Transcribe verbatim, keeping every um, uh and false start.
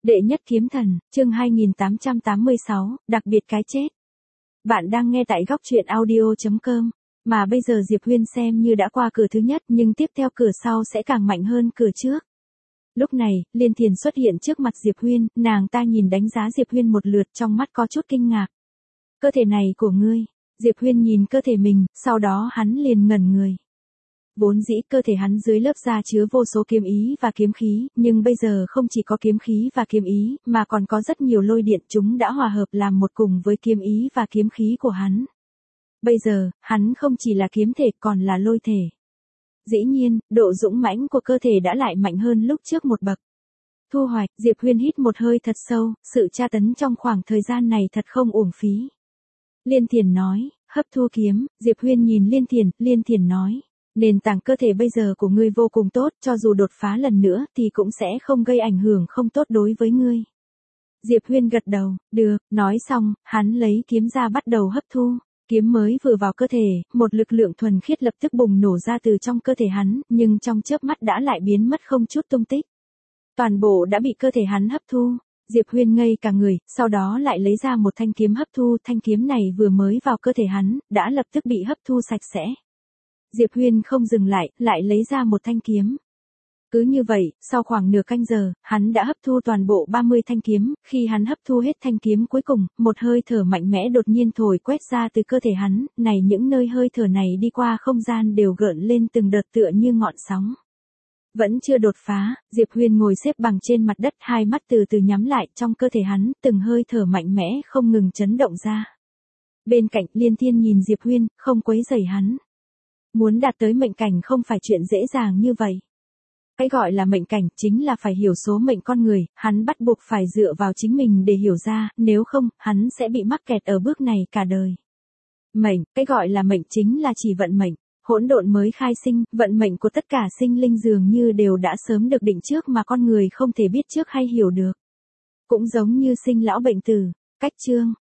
Đệ nhất kiếm thần, chương hai nghìn tám trăm tám mươi sáu, đặc biệt cái chết. Bạn đang nghe tại góc truyện audio chấm com, mà bây giờ Diệp Huyên xem như đã qua cửa thứ nhất nhưng tiếp theo cửa sau sẽ càng mạnh hơn cửa trước. Lúc này, Liên Thiền xuất hiện trước mặt Diệp Huyên, nàng ta nhìn đánh giá Diệp Huyên một lượt trong mắt có chút kinh ngạc. Cơ thể này của ngươi, Diệp Huyên nhìn cơ thể mình, sau đó hắn liền ngẩn người. Vốn dĩ cơ thể hắn dưới lớp da chứa vô số kiếm ý và kiếm khí, nhưng bây giờ không chỉ có kiếm khí và kiếm ý, mà còn có rất nhiều lôi điện, chúng đã hòa hợp làm một cùng với kiếm ý và kiếm khí của hắn. Bây giờ, hắn không chỉ là kiếm thể còn là lôi thể. Dĩ nhiên, độ dũng mãnh của cơ thể đã lại mạnh hơn lúc trước một bậc. Thu hoạch, Diệp Huyên hít một hơi thật sâu, sự tra tấn trong khoảng thời gian này thật không uổng phí. Liên Thiền nói, hấp thu kiếm, Diệp Huyên nhìn Liên Thiền, Liên Thiền nói. Nền tảng cơ thể bây giờ của ngươi vô cùng tốt, cho dù đột phá lần nữa thì cũng sẽ không gây ảnh hưởng không tốt đối với ngươi. Diệp Huyên gật đầu, được, nói xong, hắn lấy kiếm ra bắt đầu hấp thu. Kiếm mới vừa vào cơ thể, một lực lượng thuần khiết lập tức bùng nổ ra từ trong cơ thể hắn, nhưng trong chớp mắt đã lại biến mất không chút tung tích. Toàn bộ đã bị cơ thể hắn hấp thu. Diệp Huyên ngây cả người, sau đó lại lấy ra một thanh kiếm hấp thu, thanh kiếm này vừa mới vào cơ thể hắn, đã lập tức bị hấp thu sạch sẽ. Diệp Huyên không dừng lại, lại lấy ra một thanh kiếm. Cứ như vậy, sau khoảng nửa canh giờ, hắn đã hấp thu toàn bộ ba mươi thanh kiếm, khi hắn hấp thu hết thanh kiếm cuối cùng, một hơi thở mạnh mẽ đột nhiên thổi quét ra từ cơ thể hắn, này những nơi hơi thở này đi qua không gian đều gợn lên từng đợt tựa như ngọn sóng. Vẫn chưa đột phá, Diệp Huyên ngồi xếp bằng trên mặt đất, hai mắt từ từ nhắm lại, trong cơ thể hắn, từng hơi thở mạnh mẽ không ngừng chấn động ra. Bên cạnh, Liên Thiên nhìn Diệp Huyên, không quấy rầy hắn. Muốn đạt tới mệnh cảnh không phải chuyện dễ dàng như vậy. Cái gọi là mệnh cảnh chính là phải hiểu số mệnh con người, hắn bắt buộc phải dựa vào chính mình để hiểu ra, nếu không, hắn sẽ bị mắc kẹt ở bước này cả đời. Mệnh, cái gọi là mệnh chính là chỉ vận mệnh, hỗn độn mới khai sinh, vận mệnh của tất cả sinh linh dường như đều đã sớm được định trước mà con người không thể biết trước hay hiểu được. Cũng giống như sinh lão bệnh tử, cách chương.